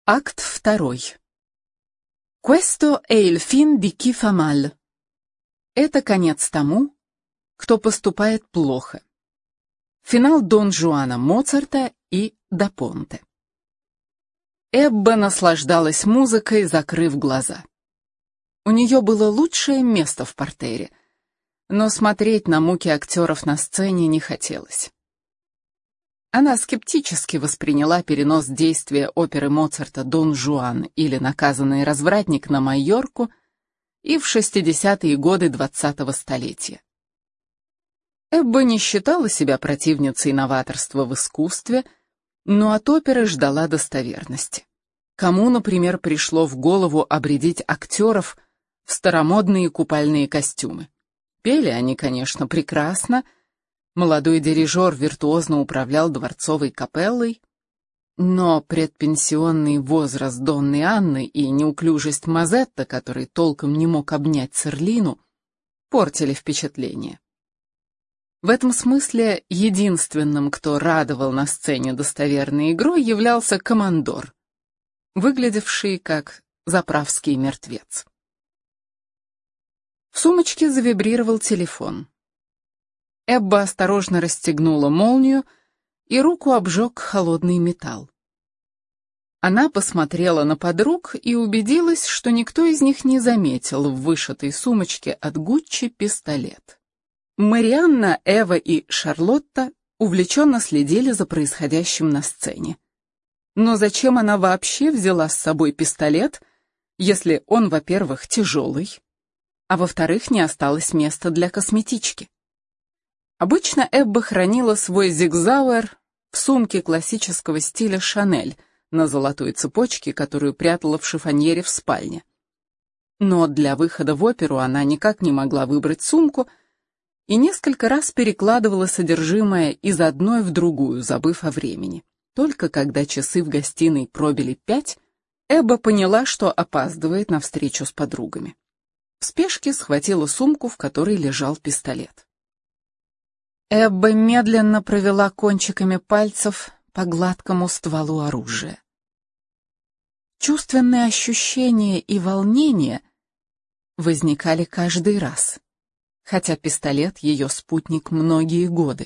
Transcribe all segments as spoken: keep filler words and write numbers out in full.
Акт второй. Questo è il fin di chi fa mal. Это конец тому, кто поступает плохо. Финал Дон Жуана Моцарта и Да Понте. Эбба наслаждалась музыкой, закрыв глаза. У нее было лучшее место в партере, но смотреть на муки актеров на сцене не хотелось. Она скептически восприняла перенос действия оперы Моцарта «Дон Жуан» или «Наказанный развратник» на Майорку и в шестидесятые годы двадцатого столетия. Эбба не считала себя противницей новаторства в искусстве, но от оперы ждала достоверности. Кому, например, пришло в голову обрядить актеров в старомодные купальные костюмы? Пели они, конечно, прекрасно. Молодой дирижер виртуозно управлял дворцовой капеллой, но предпенсионный возраст Донны Анны и неуклюжесть Мазетта, который толком не мог обнять Церлину, портили впечатление. В этом смысле единственным, кто радовал на сцене достоверной игрой, являлся командор, выглядевший как заправский мертвец. В сумочке завибрировал телефон. Эбба осторожно расстегнула молнию, и руку обжег холодный металл. Она посмотрела на подруг и убедилась, что никто из них не заметил в вышитой сумочке от Гуччи пистолет. Марианна, Эва и Шарлотта увлеченно следили за происходящим на сцене. Но зачем она вообще взяла с собой пистолет, если он, во-первых, тяжелый, а во-вторых, не осталось места для косметички? Обычно Эбба хранила свой зигзауэр в сумке классического стиля «Шанель» на золотой цепочке, которую прятала в шифоньере в спальне. Но для выхода в оперу она никак не могла выбрать сумку и несколько раз перекладывала содержимое из одной в другую, забыв о времени. Только когда часы в гостиной пробили пять, Эбба поняла, что опаздывает на встречу с подругами. В спешке схватила сумку, в которой лежал пистолет. Эбба медленно провела кончиками пальцев по гладкому стволу оружия. Чувственные ощущения и волнение возникали каждый раз, хотя пистолет ее спутник многие годы.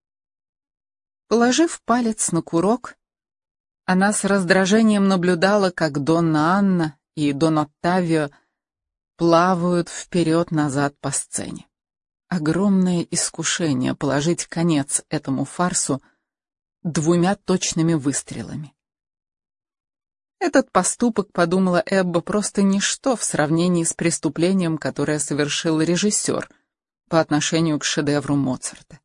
Положив палец на курок, она с раздражением наблюдала, как Донна Анна и Дон Оттавио плавают вперед-назад по сцене. Огромное искушение положить конец этому фарсу двумя точными выстрелами. Этот поступок, подумала Эбба, просто ничто в сравнении с преступлением, которое совершил режиссер по отношению к шедевру Моцарта.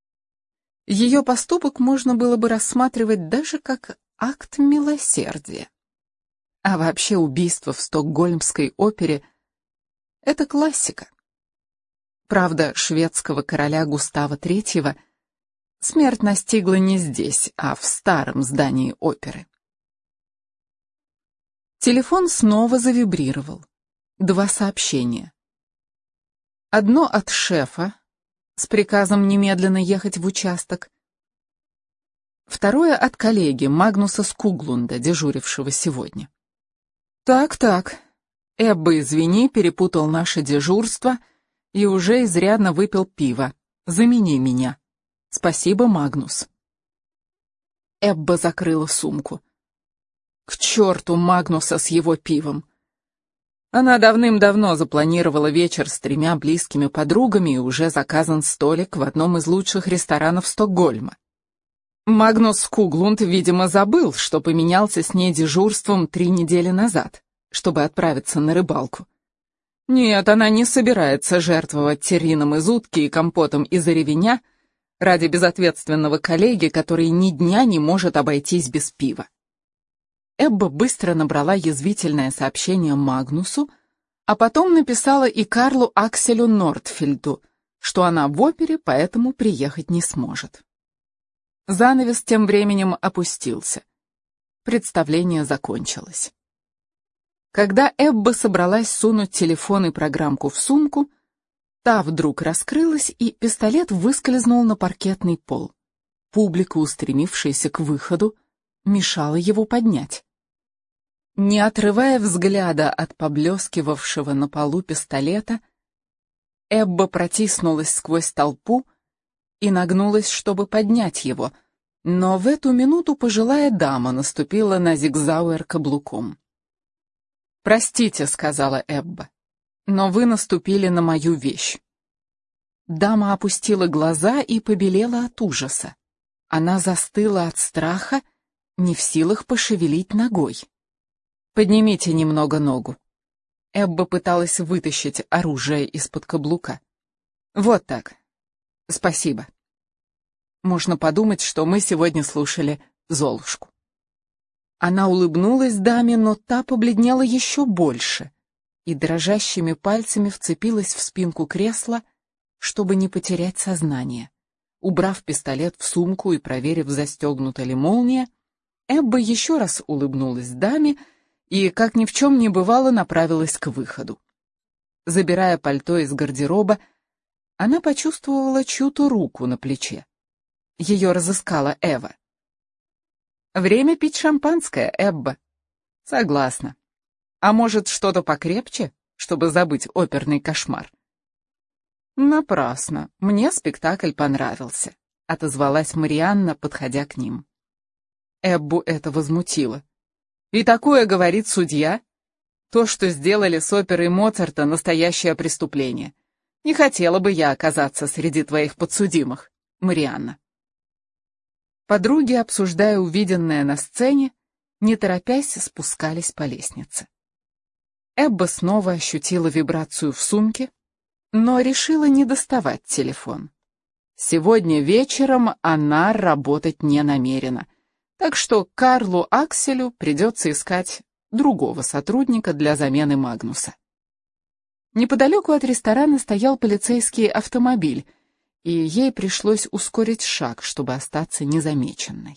Ее поступок можно было бы рассматривать даже как акт милосердия. А вообще убийство в Стокгольмской опере — это классика. Правда, шведского короля Густава Третьего смерть настигла не здесь, а в старом здании оперы. Телефон снова завибрировал. Два сообщения. Одно от шефа с приказом немедленно ехать в участок. Второе от коллеги Магнуса Скуглунда, дежурившего сегодня. Так-так, Эбба, извини, перепутал наше дежурство и уже изрядно выпил пива. Замени меня. Спасибо, Магнус. Эбба закрыла сумку. К черту Магнуса с его пивом. Она давным-давно запланировала вечер с тремя близкими подругами, и уже заказан столик в одном из лучших ресторанов Стокгольма. Магнус Скуглунд, видимо, забыл, что поменялся с ней дежурством три недели назад, чтобы отправиться на рыбалку. Нет, она не собирается жертвовать террином из утки и компотом из ревеня ради безответственного коллеги, который ни дня не может обойтись без пива. Эбба быстро набрала язвительное сообщение Магнусу, а потом написала и Карлу Акселю Нортфельду, что она в опере, поэтому приехать не сможет. Занавес тем временем опустился. Представление закончилось. Когда Эбба собралась сунуть телефон и программку в сумку, та вдруг раскрылась, и пистолет выскользнул на паркетный пол. Публика, устремившаяся к выходу, мешала его поднять. Не отрывая взгляда от поблескивавшего на полу пистолета, Эбба протиснулась сквозь толпу и нагнулась, чтобы поднять его, но в эту минуту пожилая дама наступила на Зигзауэр каблуком. «Простите», — сказала Эбба, — «но вы наступили на мою вещь». Дама опустила глаза и побелела от ужаса. Она застыла от страха, не в силах пошевелить ногой. «Поднимите немного ногу». Эбба пыталась вытащить оружие из-под каблука. «Вот так. Спасибо. Можно подумать, что мы сегодня слушали Золушку». Она улыбнулась даме, но та побледнела еще больше и дрожащими пальцами вцепилась в спинку кресла, чтобы не потерять сознание. Убрав пистолет в сумку и проверив, застегнута ли молния, Эбба еще раз улыбнулась даме и, как ни в чем не бывало, направилась к выходу. Забирая пальто из гардероба, она почувствовала чью-то руку на плече. Ее разыскала Эва. «Время пить шампанское, Эбба». «Согласна. А может, что-то покрепче, чтобы забыть оперный кошмар?» «Напрасно. Мне спектакль понравился», — отозвалась Марианна, подходя к ним. Эббу это возмутило. «И такое говорит судья? То, что сделали с оперой Моцарта, настоящее преступление. Не хотела бы я оказаться среди твоих подсудимых, Марианна». Подруги, обсуждая увиденное на сцене, не торопясь спускались по лестнице. Эбба снова ощутила вибрацию в сумке, но решила не доставать телефон. Сегодня вечером она работать не намерена, так что Карлу Акселю придется искать другого сотрудника для замены Магнуса. Неподалеку от ресторана стоял полицейский автомобиль, и ей пришлось ускорить шаг, чтобы остаться незамеченной.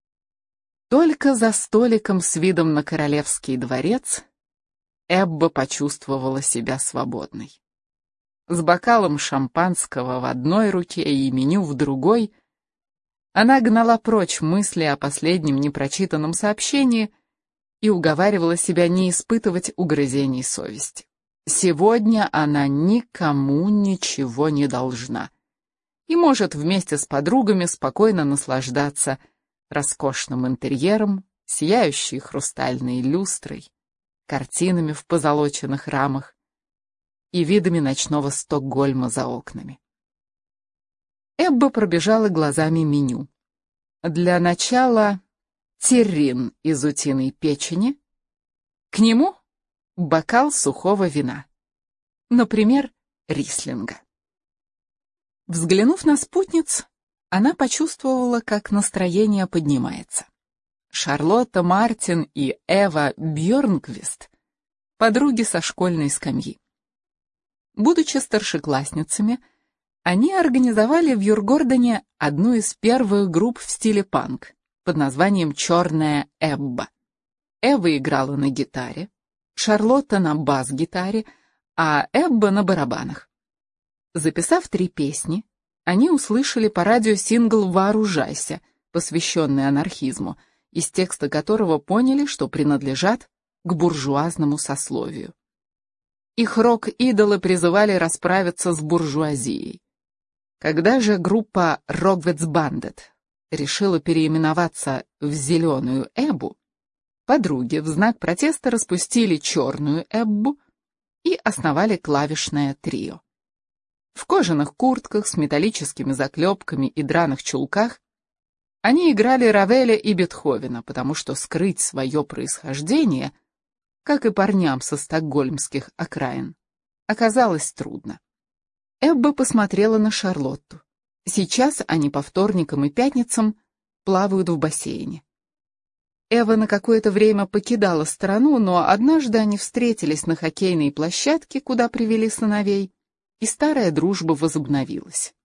Только за столиком с видом на Королевский дворец Эбба почувствовала себя свободной. С бокалом шампанского в одной руке и меню в другой, она гнала прочь мысли о последнем непрочитанном сообщении и уговаривала себя не испытывать угрызений совести. Сегодня она никому ничего не должна и может вместе с подругами спокойно наслаждаться роскошным интерьером, сияющей хрустальной люстрой, картинами в позолоченных рамах и видами ночного Стокгольма за окнами. Эбба пробежала глазами меню. Для начала террин из утиной печени, к нему бокал сухого вина, например, рислинга. Взглянув на спутниц, она почувствовала, как настроение поднимается. Шарлотта Мартин и Эва Бьорнквист — подруги со школьной скамьи. Будучи старшеклассницами, они организовали в Юргордене одну из первых групп в стиле панк под названием «Черная Эбба». Эва играла на гитаре, Шарлотта на бас-гитаре, а Эбба на барабанах. Записав три песни, они услышали по радио сингл «Вооружайся», посвященный анархизму, из текста которого поняли, что принадлежат к буржуазному сословию. Их рок-идолы призывали расправиться с буржуазией. Когда же группа Рогвецбандет решила переименоваться в «Зеленую Эббу», подруги в знак протеста распустили «Черную Эббу» и основали клавишное трио. В кожаных куртках с металлическими заклепками и драных чулках они играли Равеля и Бетховена, потому что скрыть свое происхождение, как и парням со стокгольмских окраин, оказалось трудно. Эбба посмотрела на Шарлотту. Сейчас они по вторникам и пятницам плавают в бассейне. Эва на какое-то время покидала страну, но однажды они встретились на хоккейной площадке, куда привели сыновей, и старая дружба возобновилась.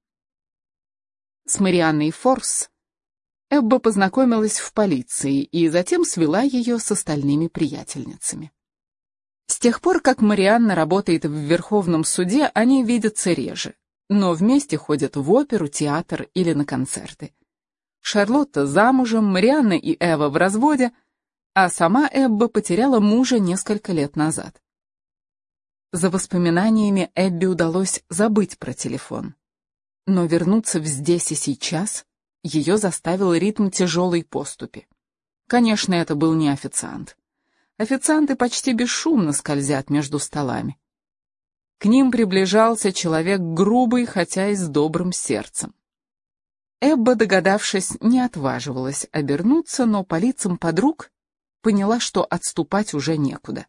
С Марианной Форс Эбба познакомилась в полиции и затем свела ее с остальными приятельницами. С тех пор, как Марианна работает в Верховном суде, они видятся реже, но вместе ходят в оперу, театр или на концерты. Шарлотта замужем, Марианна и Эва в разводе, а сама Эбба потеряла мужа несколько лет назад. За воспоминаниями Эбби удалось забыть про телефон. Но вернуться в здесь и сейчас ее заставил ритм тяжелой поступи. Конечно, это был не официант. Официанты почти бесшумно скользят между столами. К ним приближался человек грубый, хотя и с добрым сердцем. Эбба, догадавшись, не отваживалась обернуться, но по лицам подруг поняла, что отступать уже некуда.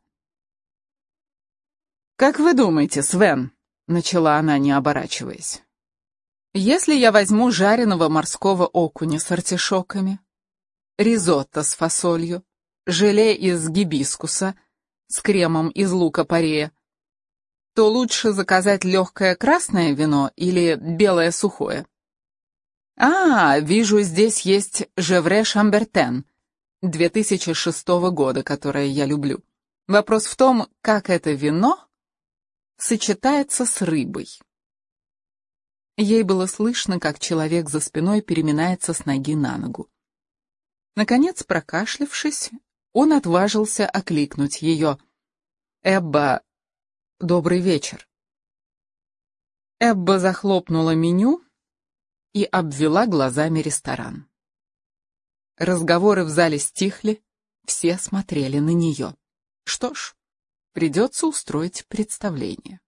«Как вы думаете, Свен?» — начала она, не оборачиваясь. «Если я возьму жареного морского окуня с артишоками, ризотто с фасолью, желе из гибискуса с кремом из лука-порея, то лучше заказать легкое красное вино или белое сухое? А, вижу, здесь есть Жевре Шамбертен две тысячи шестого года, которое я люблю. Вопрос в том, как это вино сочетается с рыбой». Ей было слышно, как человек за спиной переминается с ноги на ногу. Наконец, прокашлявшись, он отважился окликнуть ее. «Эбба, добрый вечер». Эбба захлопнула меню и обвела глазами ресторан. Разговоры в зале стихли, все смотрели на нее. Что ж, придется устроить представление.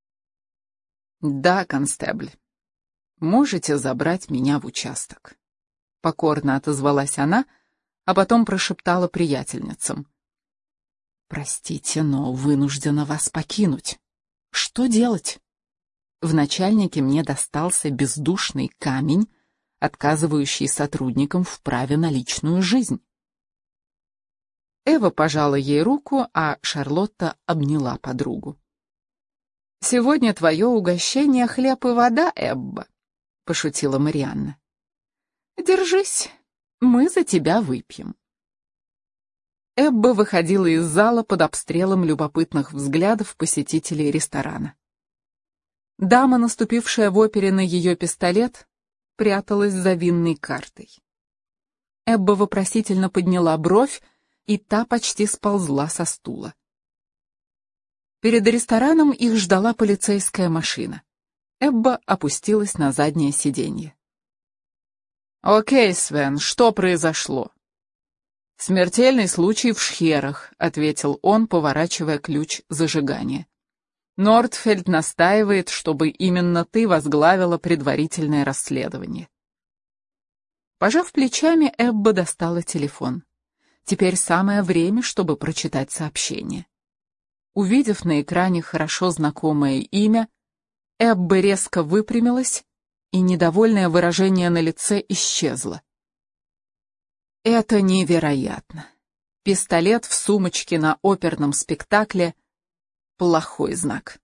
«Да, констебль, можете забрать меня в участок», — покорно отозвалась она, а потом прошептала приятельницам. «Простите, но вынуждена вас покинуть. Что делать? В начальнике мне достался бездушный камень, отказывающий сотрудникам в праве на личную жизнь». Эва пожала ей руку, а Шарлотта обняла подругу. «Сегодня твое угощение — хлеб и вода, Эбба», — пошутила Марианна. «Держись, мы за тебя выпьем». Эбба выходила из зала под обстрелом любопытных взглядов посетителей ресторана. Дама, наступившая в опере на ее пистолет, пряталась за винной картой. Эбба вопросительно подняла бровь, и та почти сползла со стула. Перед рестораном их ждала полицейская машина. Эбба опустилась на заднее сиденье. «Окей, Свен, что произошло?» «Смертельный случай в Шхерах», — ответил он, поворачивая ключ зажигания. «Нортфельд настаивает, чтобы именно ты возглавила предварительное расследование». Пожав плечами, Эбба достала телефон. Теперь самое время, чтобы прочитать сообщение. Увидев на экране хорошо знакомое имя, Эбба резко выпрямилась, и недовольное выражение на лице исчезло. Это невероятно. Пистолет в сумочке на оперном спектакле — плохой знак.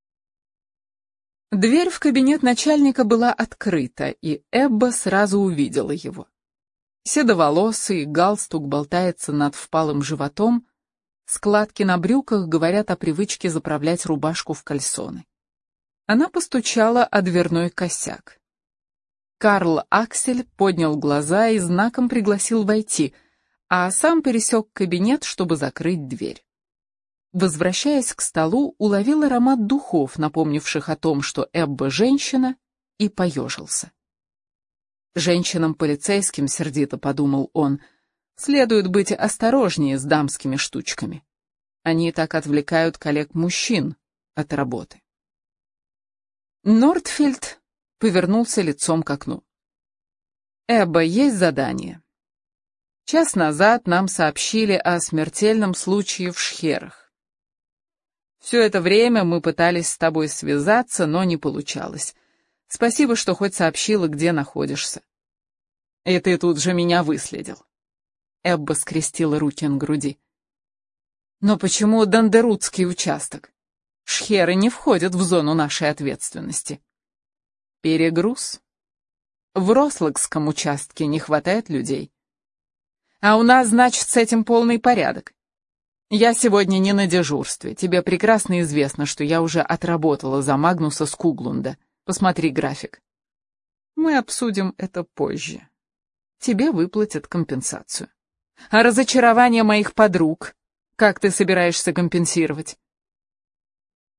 Дверь в кабинет начальника была открыта, и Эбба сразу увидела его. Седоволосый, галстук болтается над впалым животом, складки на брюках говорят о привычке заправлять рубашку в кальсоны. Она постучала о дверной косяк. Карл Аксель поднял глаза и знаком пригласил войти, а сам пересек кабинет, чтобы закрыть дверь. Возвращаясь к столу, уловил аромат духов, напомнивших о том, что Эбба женщина, и поежился. Женщинам-полицейским, сердито подумал он, следует быть осторожнее с дамскими штучками. Они так отвлекают коллег-мужчин от работы. Нортфельд повернулся лицом к окну. «Эбба, есть задание. Час назад нам сообщили о смертельном случае в Шхерах. Все это время мы пытались с тобой связаться, но не получалось. Спасибо, что хоть сообщила, где находишься. И ты тут же меня выследил». Эбба скрестила руки на груди. «Но почему Дандерутский участок? Шхеры не входят в зону нашей ответственности». «Перегруз. В Рослокском участке не хватает людей. А у нас, значит, с этим полный порядок. Я сегодня не на дежурстве. Тебе прекрасно известно, что я уже отработала за Магнуса Скуглунда. Посмотри график. Мы обсудим это позже. Тебе выплатят компенсацию». А разочарование моих подруг как ты собираешься компенсировать?